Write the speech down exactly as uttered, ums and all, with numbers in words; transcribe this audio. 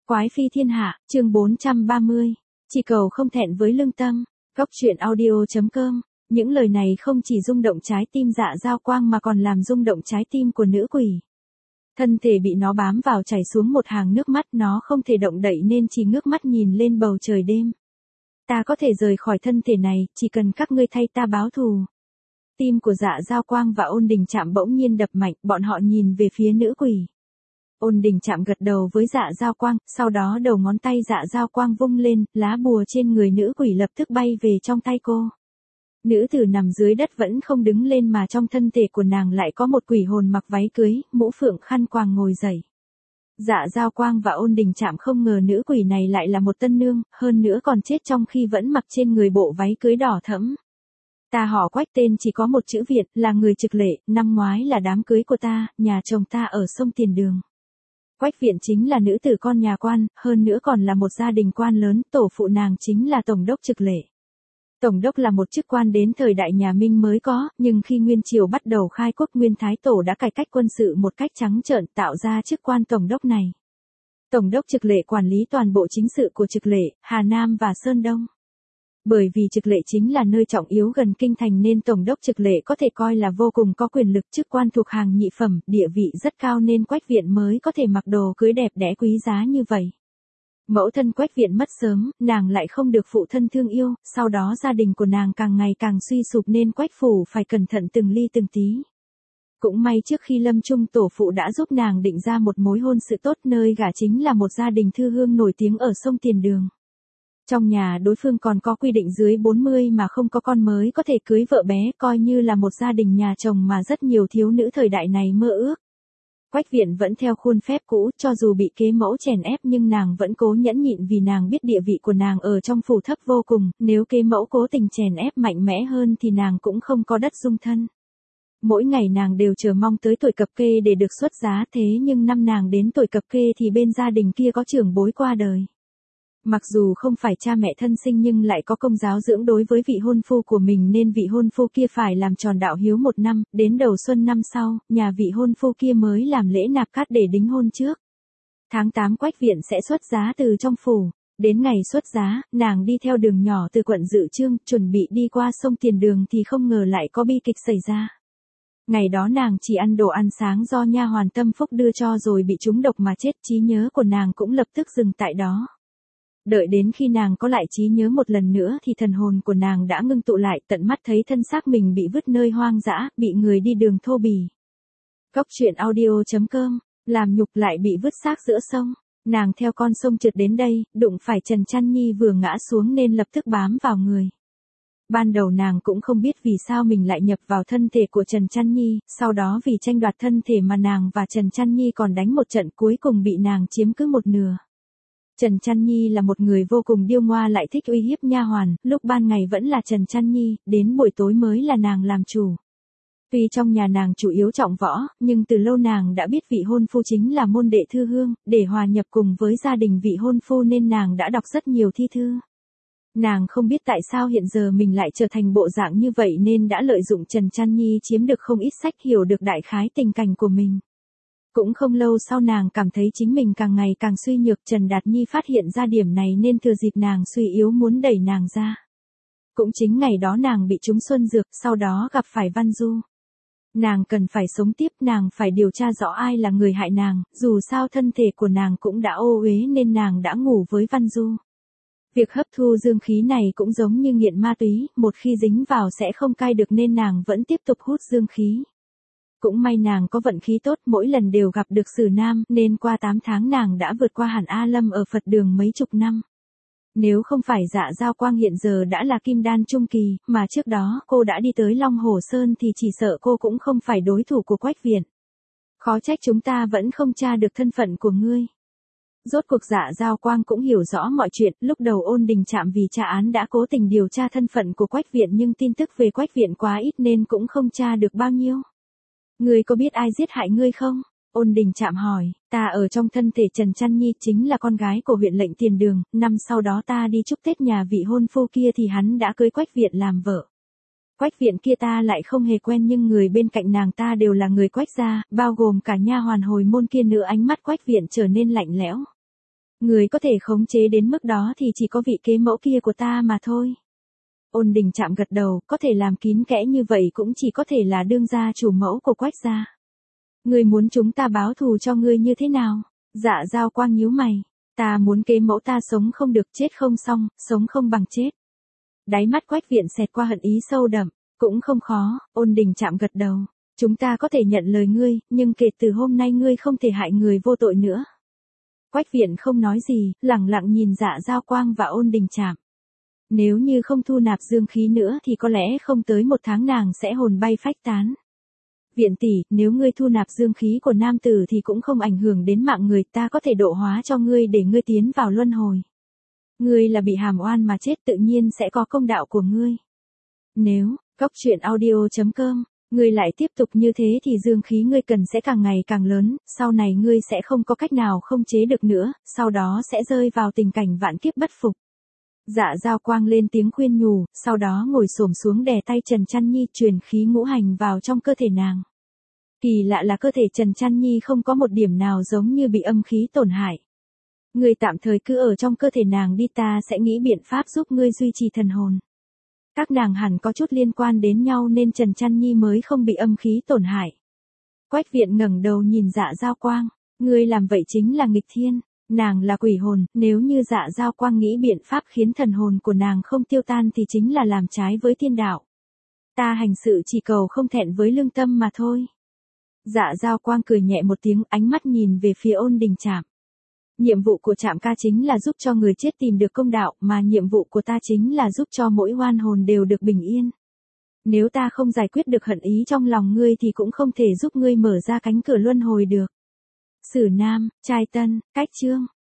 Quái phi thiên hạ, chương bốn trăm ba mươi. Chỉ cầu không thẹn với lương tâm. Cốc truyện audio chấm com. Những lời này không chỉ rung động trái tim Dạ Dao Quang mà còn làm rung động trái tim của nữ quỷ. Thân thể bị nó bám vào chảy xuống một hàng nước mắt, nó không thể động đậy nên chỉ ngước mắt nhìn lên bầu trời đêm. Ta có thể rời khỏi thân thể này, chỉ cần các ngươi thay ta báo thù. Tim của Dạ Dao Quang và Ôn Đình Trạm bỗng nhiên đập mạnh, bọn họ nhìn về phía nữ quỷ. Ôn Đình Trạm gật đầu với Dạ Dao Quang, sau đó đầu ngón tay Dạ Dao Quang vung lên, lá bùa trên người nữ quỷ lập tức bay về trong tay cô. Nữ tử nằm dưới đất vẫn không đứng lên mà trong thân thể của nàng lại có một quỷ hồn mặc váy cưới, mũ phượng khăn quàng ngồi dậy. Dạ Dao Quang và Ôn Đình Trạm không ngờ nữ quỷ này lại là một tân nương, hơn nữa còn chết trong khi vẫn mặc trên người bộ váy cưới đỏ thẫm. Ta họ Quách, tên chỉ có một chữ Việt, là người Trực Lệ, năm ngoái là đám cưới của ta, nhà chồng ta ở sông Tiền Đường. Quách Viện chính là nữ tử con nhà quan, hơn nữa còn là một gia đình quan lớn, tổ phụ nàng chính là Tổng đốc Trực Lệ. Tổng đốc là một chức quan đến thời đại nhà Minh mới có, nhưng khi Nguyên Triều bắt đầu khai quốc, Nguyên Thái Tổ đã cải cách quân sự một cách trắng trợn, tạo ra chức quan Tổng đốc này. Tổng đốc Trực Lệ quản lý toàn bộ chính sự của Trực Lệ, Hà Nam và Sơn Đông. Bởi vì Trực Lệ chính là nơi trọng yếu gần kinh thành nên Tổng đốc Trực Lệ có thể coi là vô cùng có quyền lực, chức quan thuộc hàng nhị phẩm, địa vị rất cao nên Quách Viện mới có thể mặc đồ cưới đẹp đẽ quý giá như vậy. Mẫu thân Quách Viện mất sớm, nàng lại không được phụ thân thương yêu, sau đó gia đình của nàng càng ngày càng suy sụp nên Quách phủ phải cẩn thận từng ly từng tí. Cũng may trước khi lâm chung tổ phụ đã giúp nàng định ra một mối hôn sự tốt, nơi gả chính là một gia đình thư hương nổi tiếng ở sông Tiền Đường. Trong nhà đối phương còn có quy định dưới bốn mươi mà không có con mới có thể cưới vợ bé, coi như là một gia đình nhà chồng mà rất nhiều thiếu nữ thời đại này mơ ước. Quách Viện vẫn theo khuôn phép cũ, cho dù bị kế mẫu chèn ép nhưng nàng vẫn cố nhẫn nhịn vì nàng biết địa vị của nàng ở trong phủ thấp vô cùng, nếu kế mẫu cố tình chèn ép mạnh mẽ hơn thì nàng cũng không có đất dung thân. Mỗi ngày nàng đều chờ mong tới tuổi cập kê để được xuất giá, thế nhưng năm nàng đến tuổi cập kê thì bên gia đình kia có trưởng bối qua đời. Mặc dù không phải cha mẹ thân sinh nhưng lại có công giáo dưỡng đối với vị hôn phu của mình nên vị hôn phu kia phải làm tròn đạo hiếu một năm, đến đầu xuân năm sau, nhà vị hôn phu kia mới làm lễ nạp cát để đính hôn trước. Tháng tám Quách Viện sẽ xuất giá từ trong phủ. Đến ngày xuất giá, nàng đi theo đường nhỏ từ quận Dự Chương, chuẩn bị đi qua sông Tiền Đường thì không ngờ lại có bi kịch xảy ra. Ngày đó nàng chỉ ăn đồ ăn sáng do nha hoàn Tâm Phúc đưa cho rồi bị trúng độc mà chết, trí nhớ của nàng cũng lập tức dừng tại đó. Đợi đến khi nàng có lại trí nhớ một lần nữa thì thần hồn của nàng đã ngưng tụ lại, tận mắt thấy thân xác mình bị vứt nơi hoang dã, bị người đi đường thô bỉ. Cốc truyện audio chấm com, làm nhục lại bị vứt xác giữa sông. Nàng theo con sông trượt đến đây, đụng phải Trần Chăn Nhi vừa ngã xuống nên lập tức bám vào người. Ban đầu nàng cũng không biết vì sao mình lại nhập vào thân thể của Trần Chăn Nhi, sau đó vì tranh đoạt thân thể mà nàng và Trần Chăn Nhi còn đánh một trận, cuối cùng bị nàng chiếm cứ một nửa. Trần Chăn Nhi là một người vô cùng điêu ngoa lại thích uy hiếp nha hoàn, lúc ban ngày vẫn là Trần Chăn Nhi, đến buổi tối mới là nàng làm chủ. Tuy trong nhà nàng chủ yếu trọng võ, nhưng từ lâu nàng đã biết vị hôn phu chính là môn đệ thư hương, để hòa nhập cùng với gia đình vị hôn phu nên nàng đã đọc rất nhiều thi thư. Nàng không biết tại sao hiện giờ mình lại trở thành bộ dạng như vậy nên đã lợi dụng Trần Chăn Nhi chiếm được không ít sách, hiểu được đại khái tình cảnh của mình. Cũng không lâu sau nàng cảm thấy chính mình càng ngày càng suy nhược, Trần Đạt Nhi phát hiện ra điểm này nên thừa dịp nàng suy yếu muốn đẩy nàng ra. Cũng chính ngày đó nàng bị trúng xuân dược, sau đó gặp phải Văn Du. Nàng cần phải sống tiếp, nàng phải điều tra rõ ai là người hại nàng, dù sao thân thể của nàng cũng đã ô uế nên nàng đã ngủ với Văn Du. Việc hấp thu dương khí này cũng giống như nghiện ma túy, một khi dính vào sẽ không cai được nên nàng vẫn tiếp tục hút dương khí. Cũng may nàng có vận khí tốt, mỗi lần đều gặp được Sử Nam, nên qua tám tháng nàng đã vượt qua hẳn A Lâm ở Phật đường mấy chục năm. Nếu không phải Dạ Dao Quang hiện giờ đã là kim đan trung kỳ, mà trước đó cô đã đi tới Long Hồ Sơn thì chỉ sợ cô cũng không phải đối thủ của Quách Viện. Khó trách chúng ta vẫn không tra được thân phận của ngươi. Rốt cuộc Dạ Dao Quang cũng hiểu rõ mọi chuyện, lúc đầu Ôn Đình Trạm vì tra án đã cố tình điều tra thân phận của Quách Viện nhưng tin tức về Quách Viện quá ít nên cũng không tra được bao nhiêu. Ngươi có biết ai giết hại ngươi không? Ôn Đình Trạm hỏi, ta ở trong thân thể Trần Chăn Nhi chính là con gái của huyện lệnh Tiền Đường, năm sau đó ta đi chúc Tết nhà vị hôn phu kia thì hắn đã cưới Quách Viện làm vợ. Quách Viện kia ta lại không hề quen nhưng người bên cạnh nàng ta đều là người Quách gia, bao gồm cả nha hoàn hồi môn kia nữa. Ánh mắt Quách Viện trở nên lạnh lẽo. Người có thể khống chế đến mức đó thì chỉ có vị kế mẫu kia của ta mà thôi. Ôn Đình Trạm gật đầu, có thể làm kín kẽ như vậy cũng chỉ có thể là đương gia chủ mẫu của Quách gia. Ngươi muốn chúng ta báo thù cho ngươi như thế nào? Dạ Giao Quang nhíu mày. Ta muốn kế mẫu ta sống không được, chết không xong, sống không bằng chết. Đáy mắt Quách Viện xẹt qua hận ý sâu đậm. Cũng không khó, Ôn Đình Trạm gật đầu. Chúng ta có thể nhận lời ngươi, nhưng kể từ hôm nay ngươi không thể hại người vô tội nữa. Quách Viện không nói gì, lẳng lặng nhìn Dạ Giao Quang và Ôn Đình Trạm. Nếu như không thu nạp dương khí nữa thì có lẽ không tới một tháng nàng sẽ hồn bay phách tán. Viện tỷ, nếu ngươi thu nạp dương khí của nam tử thì cũng không ảnh hưởng đến mạng người, ta có thể độ hóa cho ngươi để ngươi tiến vào luân hồi. Ngươi là bị hàm oan mà chết, tự nhiên sẽ có công đạo của ngươi. Nếu, Góc Truyện Audio chấm com, ngươi lại tiếp tục như thế thì dương khí ngươi cần sẽ càng ngày càng lớn, sau này ngươi sẽ không có cách nào không chế được nữa, sau đó sẽ rơi vào tình cảnh vạn kiếp bất phục. Dạ Giao Quang lên tiếng khuyên nhủ, sau đó ngồi xổm xuống đè tay Trần Chăn Nhi truyền khí ngũ hành vào trong cơ thể nàng. Kỳ lạ là cơ thể Trần Chăn Nhi không có một điểm nào giống như bị âm khí tổn hại. Ngươi tạm thời cứ ở trong cơ thể nàng đi, ta sẽ nghĩ biện pháp giúp ngươi duy trì thần hồn. Các nàng hẳn có chút liên quan đến nhau nên Trần Chăn Nhi mới không bị âm khí tổn hại. Quách Viện ngẩng đầu nhìn Dạ Giao Quang, ngươi làm vậy chính là nghịch thiên. Nàng là quỷ hồn, nếu như Dạ Giao Quang nghĩ biện pháp khiến thần hồn của nàng không tiêu tan thì chính là làm trái với thiên đạo. Ta hành sự chỉ cầu không thẹn với lương tâm mà thôi. Dạ Giao Quang cười nhẹ một tiếng, ánh mắt nhìn về phía Ôn Đình Trạm. Nhiệm vụ của Trạm ca chính là giúp cho người chết tìm được công đạo, mà nhiệm vụ của ta chính là giúp cho mỗi oan hồn đều được bình yên. Nếu ta không giải quyết được hận ý trong lòng ngươi thì cũng không thể giúp ngươi mở ra cánh cửa luân hồi được. Sử Nam, Trai Tân, Cách Chương.